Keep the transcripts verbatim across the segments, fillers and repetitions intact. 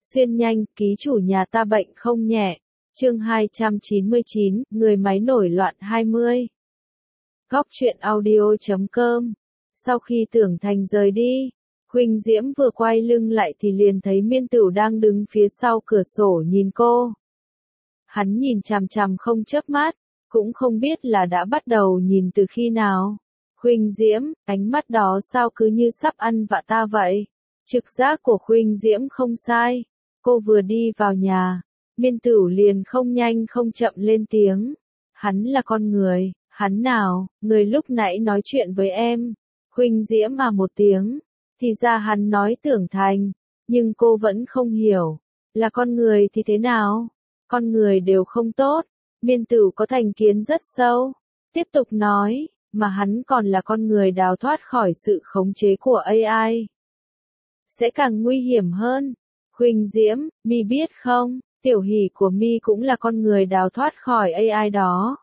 Xuyên nhanh, ký chủ nhà ta bệnh không nhẹ. Chương hai trăm chín mươi chín, người máy nổi loạn hai mươi. Góc truyện audio chấm com. Sau khi Tưởng Thành rời đi, Huỳnh Diễm vừa quay lưng lại thì liền thấy Miên Tửu đang đứng phía sau cửa sổ nhìn cô. Hắn nhìn chằm chằm không chớp mắt, cũng không biết là đã bắt đầu nhìn từ khi nào. Huỳnh Diễm, ánh mắt đó sao cứ như sắp ăn vạ ta vậy? Trực giác của Huỳnh Diễm không sai. Cô vừa đi vào nhà, Miên Tửu liền không nhanh không chậm lên tiếng. Hắn là con người, hắn nào, người lúc nãy nói chuyện với em. Huỳnh Diễm à một tiếng, thì ra hắn nói Tưởng Thành, nhưng cô vẫn không hiểu. Là con người thì thế nào? Con người đều không tốt. Miên Tửu có thành kiến rất sâu. Tiếp tục nói, mà hắn còn là con người đào thoát khỏi sự khống chế của a i. Sẽ càng nguy hiểm hơn. Huỳnh Diễm, mi biết không, Tiểu Hỷ của mi cũng là con người đào thoát khỏi a i đó.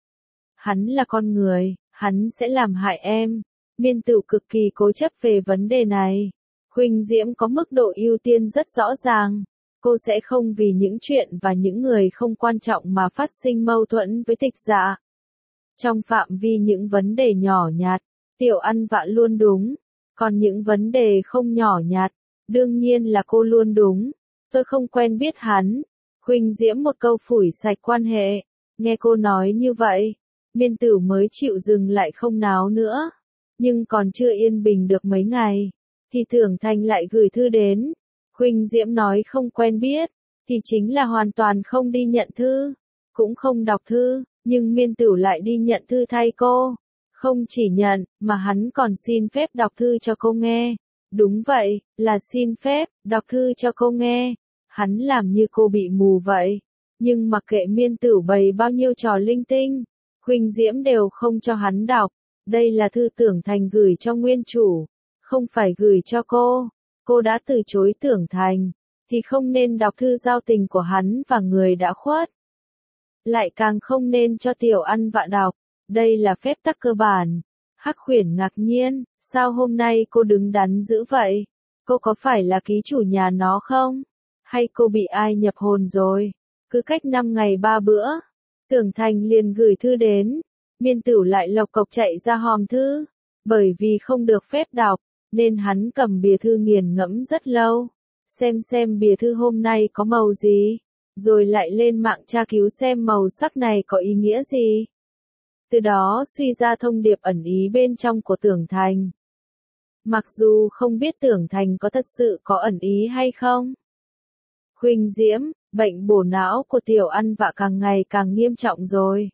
Hắn là con người, hắn sẽ làm hại em. Miên Tửu cực kỳ cố chấp về vấn đề này. Huỳnh Diễm có mức độ ưu tiên rất rõ ràng. Cô sẽ không vì những chuyện và những người không quan trọng mà phát sinh mâu thuẫn với Tịch Dạ. Trong phạm vi những vấn đề nhỏ nhặt, Tiểu ăn vạ luôn đúng. Còn những vấn đề không nhỏ nhặt, đương nhiên là cô luôn đúng. Tôi không quen biết hắn. Huỳnh Diễm một câu phủi sạch quan hệ. Nghe cô nói như vậy, Miên Tửu mới chịu dừng lại không náo nữa. Nhưng còn chưa yên bình được mấy ngày, thì Tưởng Thành lại gửi thư đến. Huỳnh Diễm nói không quen biết, thì chính là hoàn toàn không đi nhận thư, cũng không đọc thư, nhưng Miên Tửu lại đi nhận thư thay cô. Không chỉ nhận, mà hắn còn xin phép đọc thư cho cô nghe. Đúng vậy, là xin phép, đọc thư cho cô nghe. Hắn làm như cô bị mù vậy. Nhưng mặc kệ Miên Tửu bày bao nhiêu trò linh tinh, Huỳnh Diễm đều không cho hắn đọc. Đây là thư Tưởng Thành gửi cho nguyên chủ, không phải gửi cho cô. Cô đã từ chối Tưởng Thành, thì không nên đọc thư giao tình của hắn và người đã khuất. Lại càng không nên cho Tiểu ăn vạ đọc. Đây là phép tắc cơ bản. Hắc Huyền ngạc nhiên, sao hôm nay cô đứng đắn dữ vậy? Cô có phải là ký chủ nhà nó không? Hay cô bị ai nhập hồn rồi? Cứ cách năm ngày ba bữa, Tưởng Thành liền gửi thư đến. Miên Tửu lại lộc cộc chạy ra hòm thư. Bởi vì không được phép đọc, nên hắn cầm bìa thư nghiền ngẫm rất lâu. Xem xem bìa thư hôm nay có màu gì, rồi lại lên mạng tra cứu xem màu sắc này có ý nghĩa gì. Từ đó suy ra thông điệp ẩn ý bên trong của Tưởng Thành. Mặc dù không biết Tưởng Thành có thật sự có ẩn ý hay không. Huỳnh Diễm, bệnh bổ não của Tiểu ăn vạ càng ngày càng nghiêm trọng rồi.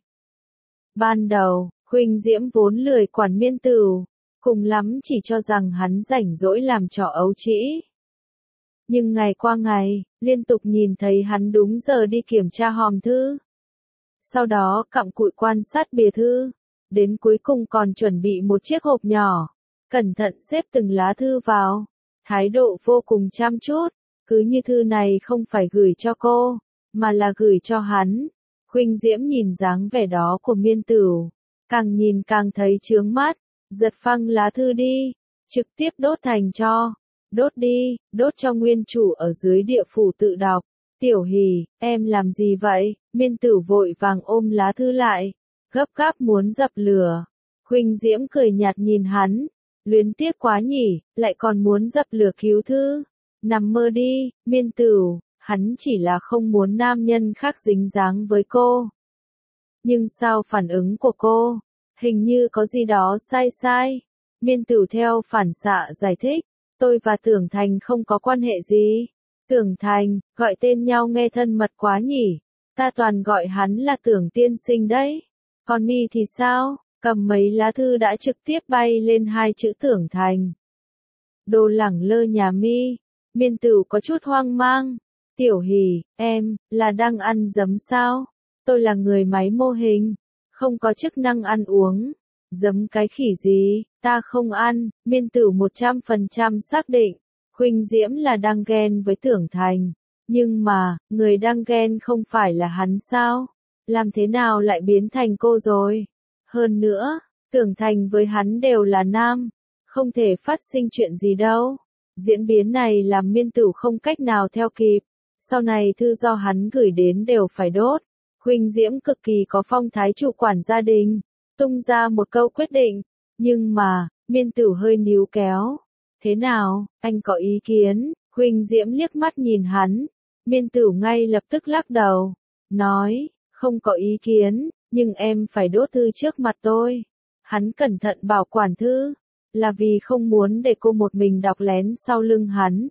Ban đầu, Huỳnh Diễm vốn lười quản Miên Tửu, cùng lắm chỉ cho rằng hắn rảnh rỗi làm trò ấu trĩ. Nhưng ngày qua ngày, liên tục nhìn thấy hắn đúng giờ đi kiểm tra hòm thư. Sau đó cặm cụi quan sát bìa thư, đến cuối cùng còn chuẩn bị một chiếc hộp nhỏ, cẩn thận xếp từng lá thư vào, thái độ vô cùng chăm chút, cứ như thư này không phải gửi cho cô, mà là gửi cho hắn. Huỳnh Diễm nhìn dáng vẻ đó của Miên Tửu, càng nhìn càng thấy chướng mắt, giật phăng lá thư đi, trực tiếp đốt thành tro. Đốt đi, đốt cho nguyên chủ ở dưới địa phủ tự đọc. Tiểu Hỷ, em làm gì vậy? Miên Tửu vội vàng ôm lá thư lại, gấp gáp muốn dập lửa. Huỳnh Diễm cười nhạt nhìn hắn, luyến tiếc quá nhỉ, lại còn muốn dập lửa cứu thư. Nằm mơ đi, Miên Tửu, hắn chỉ là không muốn nam nhân khác dính dáng với cô. Nhưng sao phản ứng của cô? Hình như có gì đó sai sai. Miên Tửu theo phản xạ giải thích, tôi và Tưởng Thành không có quan hệ gì. Tưởng Thành, gọi tên nhau nghe thân mật quá nhỉ. Ta toàn gọi hắn là Tưởng tiên sinh đấy. Còn mi thì sao? Cầm mấy lá thư đã trực tiếp bay lên hai chữ Tưởng Thành. Đồ lẳng lơ nhà mi. Miên Tửu có chút hoang mang. Tiểu Hỷ, em, là đang ăn giấm sao? Tôi là người máy mô hình, không có chức năng ăn uống. Giấm cái khỉ gì, ta không ăn. Miên Tửu một trăm phần trăm xác định. Huỳnh Diễm là đang ghen với Tưởng Thành. Nhưng mà, người đang ghen không phải là hắn sao? Làm thế nào lại biến thành cô rồi? Hơn nữa, Tưởng Thành với hắn đều là nam. Không thể phát sinh chuyện gì đâu. Diễn biến này làm Miên Tửu không cách nào theo kịp. Sau này thư do hắn gửi đến đều phải đốt. Huỳnh Diễm cực kỳ có phong thái chủ quản gia đình, tung ra một câu quyết định. Nhưng mà, Miên Tửu hơi níu kéo. Thế nào, anh có ý kiến? Huỳnh Diễm liếc mắt nhìn hắn. Miên Tửu ngay lập tức lắc đầu. Nói, không có ý kiến, nhưng em phải đốt thư trước mặt tôi. Hắn cẩn thận bảo quản thư, là vì không muốn để cô một mình đọc lén sau lưng hắn.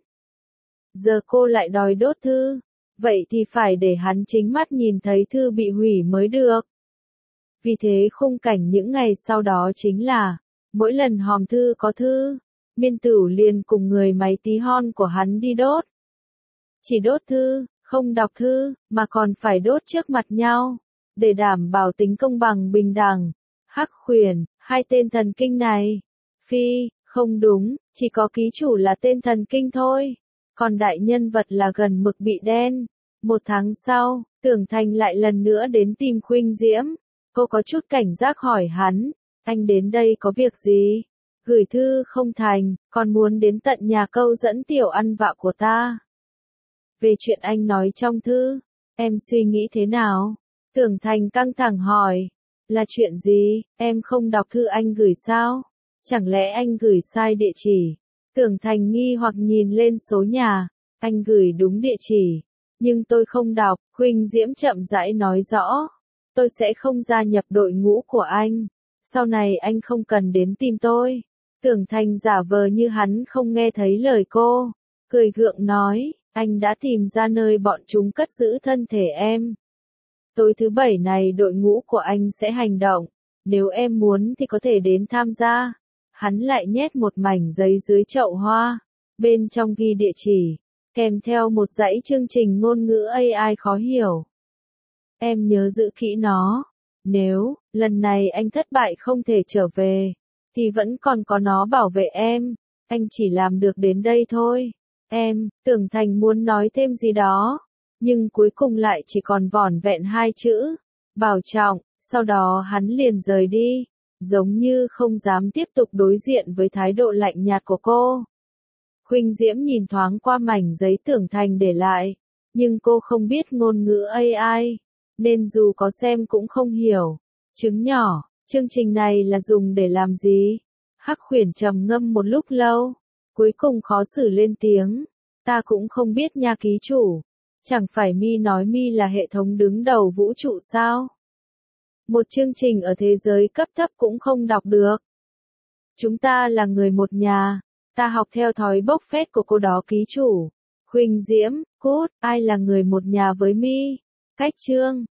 Giờ cô lại đòi đốt thư, vậy thì phải để hắn chính mắt nhìn thấy thư bị hủy mới được. Vì thế khung cảnh những ngày sau đó chính là, mỗi lần hòm thư có thư, Miên Tửu liền cùng người máy tí hon của hắn đi đốt. Chỉ đốt thư, không đọc thư, mà còn phải đốt trước mặt nhau, để đảm bảo tính công bằng bình đẳng. Hắc Khuyển, hai tên thần kinh này. Phi, không đúng, chỉ có ký chủ là tên thần kinh thôi. Còn đại nhân vật là gần mực bị đen. Một tháng sau, Tưởng Thành lại lần nữa đến tìm Khuynh Diễm. Cô có chút cảnh giác hỏi hắn, anh đến đây có việc gì? Gửi thư không thành, còn muốn đến tận nhà câu dẫn tiểu ăn vạ của ta. Về chuyện anh nói trong thư, em suy nghĩ thế nào? Tưởng Thành căng thẳng hỏi, là chuyện gì, em không đọc thư anh gửi sao? Chẳng lẽ anh gửi sai địa chỉ? Tưởng Thành nghi hoặc nhìn lên số nhà, anh gửi đúng địa chỉ, nhưng tôi không đọc. Huỳnh Diễm chậm rãi nói rõ, tôi sẽ không gia nhập đội ngũ của anh, sau này anh không cần đến tìm tôi. Tưởng Thành giả vờ như hắn không nghe thấy lời cô, cười gượng nói, anh đã tìm ra nơi bọn chúng cất giữ thân thể em. Tối thứ bảy này đội ngũ của anh sẽ hành động, nếu em muốn thì có thể đến tham gia. Hắn lại nhét một mảnh giấy dưới chậu hoa, bên trong ghi địa chỉ, kèm theo một dãy chương trình ngôn ngữ a i khó hiểu. Em nhớ giữ kỹ nó, nếu, lần này anh thất bại không thể trở về, thì vẫn còn có nó bảo vệ em, anh chỉ làm được đến đây thôi. Em, Tưởng Thành muốn nói thêm gì đó, nhưng cuối cùng lại chỉ còn vỏn vẹn hai chữ, bảo trọng, sau đó hắn liền rời đi, giống như không dám tiếp tục đối diện với thái độ lạnh nhạt của cô. Huỳnh Diễm nhìn thoáng qua mảnh giấy Tưởng Thành để lại, nhưng cô không biết ngôn ngữ a i, nên dù có xem cũng không hiểu. Trứng nhỏ, chương trình này là dùng để làm gì? Hắc Khuyển trầm ngâm một lúc lâu, cuối cùng khó xử lên tiếng, ta cũng không biết nha ký chủ. Chẳng phải Mi nói Mi là hệ thống đứng đầu vũ trụ sao? Một chương trình ở thế giới cấp thấp cũng không đọc được. Chúng ta là người một nhà, ta học theo thói bốc phét của cô đó ký chủ. Huỳnh Diễm, cút, ai là người một nhà với Mi? Cách chương